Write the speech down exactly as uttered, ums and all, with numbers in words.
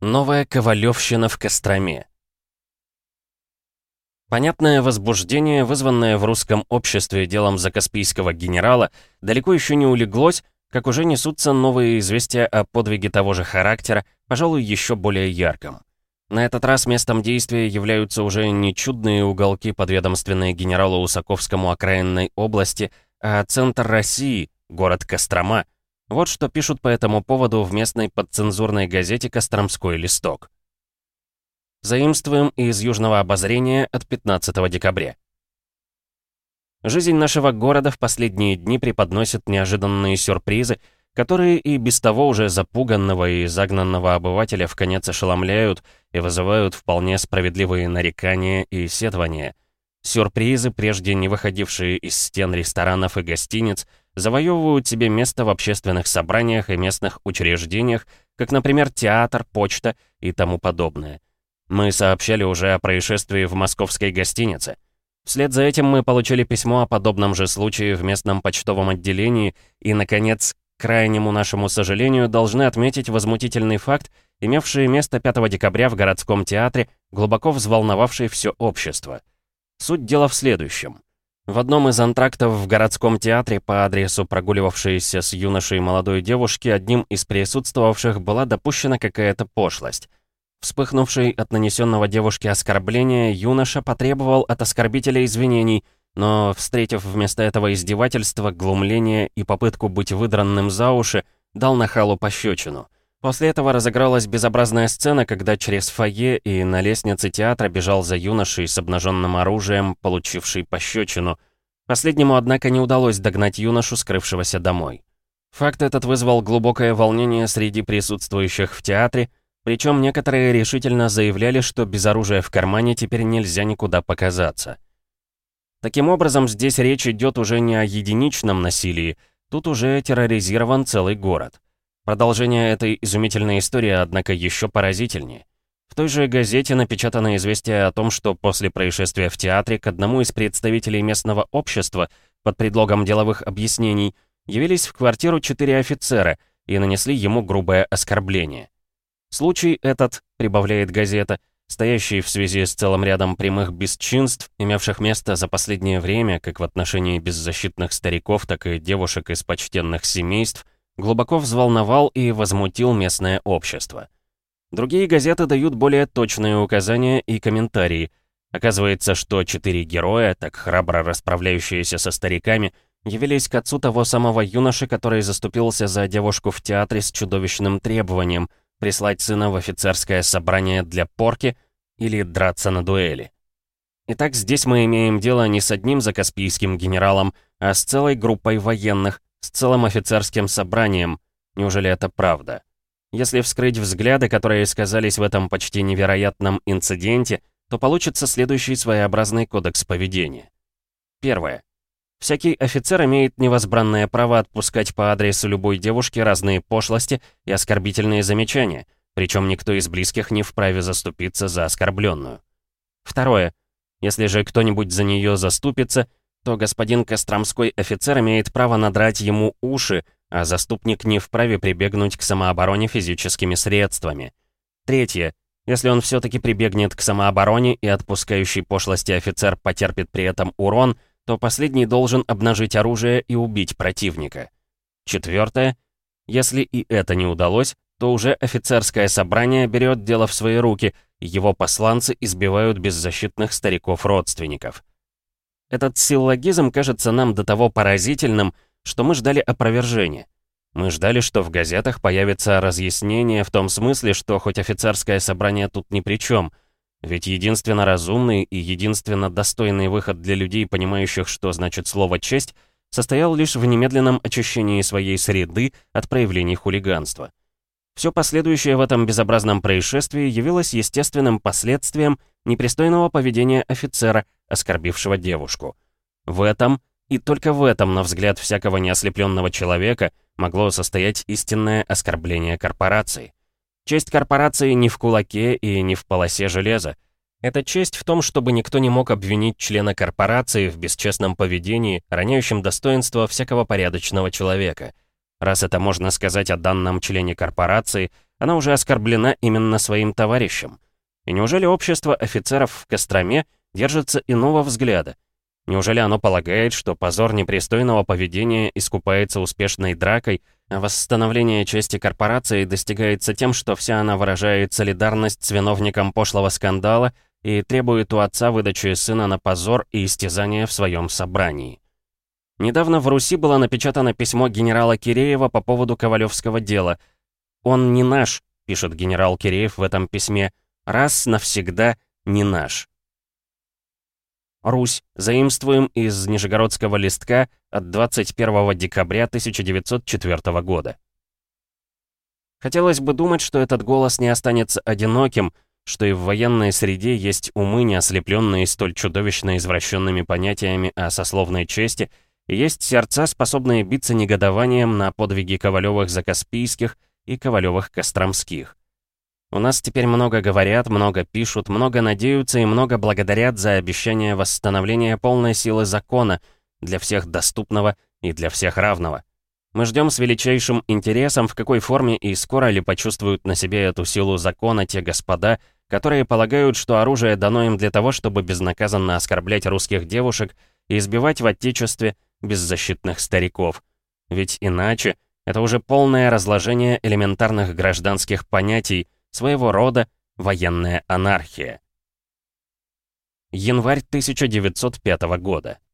Новая ковалевщина в Костроме. Понятное возбуждение, вызванное в русском обществе делом закаспийского генерала, далеко еще не улеглось, как уже несутся новые известия о подвиге того же характера, пожалуй, еще более ярком. На этот раз местом действия являются уже не чудные уголки, подведомственные генералу Усаковскому окраинной области, а центр России, город Кострома. Вот что пишут по этому поводу в местной подцензурной газете «Костромской листок». Заимствуем из Южного обозрения от пятнадцатого декабря. Жизнь нашего города в последние дни преподносит неожиданные сюрпризы, которые и без того уже запуганного и загнанного обывателя вконец ошеломляют и вызывают вполне справедливые нарекания и сетования. Сюрпризы, прежде не выходившие из стен ресторанов и гостиниц, завоевывают себе место в общественных собраниях и местных учреждениях, как, например, театр, почта и тому подобное. Мы сообщали уже о происшествии в московской гостинице. Вслед за этим мы получили письмо о подобном же случае в местном почтовом отделении и, наконец, к крайнему нашему сожалению, должны отметить возмутительный факт, имевший место пятого декабря в городском театре, глубоко взволновавший все общество. Суть дела в следующем. В одном из антрактов в городском театре по адресу прогуливавшейся с юношей молодой девушки одним из присутствовавших была допущена какая-то пошлость. Вспыхнувший от нанесенного девушке оскорбления, юноша потребовал от оскорбителя извинений, но, встретив вместо этого издевательства, глумление и попытку быть выдранным за уши, дал нахалу пощечину. После этого разыгралась безобразная сцена, когда через фойе и на лестнице театра бежал за юношей с обнаженным оружием, получивший пощечину. Последнему, однако, не удалось догнать юношу, скрывшегося домой. Факт этот вызвал глубокое волнение среди присутствующих в театре, причем некоторые решительно заявляли, что без оружия в кармане теперь нельзя никуда показаться. Таким образом, здесь речь идет уже не о единичном насилии, тут уже терроризирован целый город. Продолжение этой изумительной истории, однако, еще поразительнее. В той же газете напечатано известие о том, что после происшествия в театре к одному из представителей местного общества под предлогом деловых объяснений явились в квартиру четыре офицера и нанесли ему грубое оскорбление. Случай этот, прибавляет газета, стоящий в связи с целым рядом прямых бесчинств, имевших место за последнее время как в отношении беззащитных стариков, так и девушек из почтенных семейств, глубоко взволновал и возмутил местное общество. Другие газеты дают более точные указания и комментарии. Оказывается, что четыре героя, так храбро расправляющиеся со стариками, явились к отцу того самого юноши, который заступился за девушку в театре с чудовищным требованием прислать сына в офицерское собрание для порки или драться на дуэли. Итак, здесь мы имеем дело не с одним закаспийским генералом, а с целой группой военных, с целым офицерским собранием. Неужели это правда? Если вскрыть взгляды, которые сказались в этом почти невероятном инциденте, то получится следующий своеобразный кодекс поведения. Первое. Всякий офицер имеет невозбранное право отпускать по адресу любой девушки разные пошлости и оскорбительные замечания, причем никто из близких не вправе заступиться за оскорбленную. Второе. Если же кто-нибудь за нее заступится, то господин костромской офицер имеет право надрать ему уши, а заступник не вправе прибегнуть к самообороне физическими средствами. Третье. Если он все-таки прибегнет к самообороне и отпускающий пошлости офицер потерпит при этом урон, то последний должен обнажить оружие и убить противника. Четвертое. Если и это не удалось, то уже офицерское собрание берет дело в свои руки, и его посланцы избивают беззащитных стариков-родственников. Этот силлогизм кажется нам до того поразительным, что мы ждали опровержения. Мы ждали, что в газетах появится разъяснение в том смысле, что хоть офицерское собрание тут ни при чем, ведь единственно разумный и единственно достойный выход для людей, понимающих, что значит слово «честь», состоял лишь в немедленном очищении своей среды от проявлений хулиганства. Все последующее в этом безобразном происшествии явилось естественным последствием непристойного поведения офицера, оскорбившего девушку. В этом, и только в этом, на взгляд всякого неослепленного человека, могло состоять истинное оскорбление корпорации. Честь корпорации не в кулаке и не в полосе железа. Эта честь в том, чтобы никто не мог обвинить члена корпорации в бесчестном поведении, роняющем достоинство всякого порядочного человека. Раз это можно сказать о данном члене корпорации, она уже оскорблена именно своим товарищем. И неужели общество офицеров в Костроме держится иного взгляда? Неужели оно полагает, что позор непристойного поведения искупается успешной дракой, а восстановление чести корпорации достигается тем, что вся она выражает солидарность с виновником пошлого скандала и требует у отца выдачи сына на позор и истязания в своем собрании? Недавно в Руси было напечатано письмо генерала Киреева по поводу Ковалевского дела. «Он не наш», — пишет генерал Киреев в этом письме, — «раз навсегда не наш». Русь. Заимствуем из Нижегородского листка от двадцать первого декабря тысяча девятьсот четвёртого года. Хотелось бы думать, что этот голос не останется одиноким, что и в военной среде есть умы, не ослепленные столь чудовищно извращенными понятиями о сословной чести, и есть сердца, способные биться негодованием на подвиги Ковалевых-Закаспийских и Ковалевых-Костромских. У нас теперь много говорят, много пишут, много надеются и много благодарят за обещание восстановления полной силы закона, для всех доступного и для всех равного. Мы ждем с величайшим интересом, в какой форме и скоро ли почувствуют на себе эту силу закона те господа, которые полагают, что оружие дано им для того, чтобы безнаказанно оскорблять русских девушек и избивать в Отечестве беззащитных стариков. Ведь иначе это уже полное разложение элементарных гражданских понятий, своего рода военная анархия. Январь тысяча девятьсот пятого года.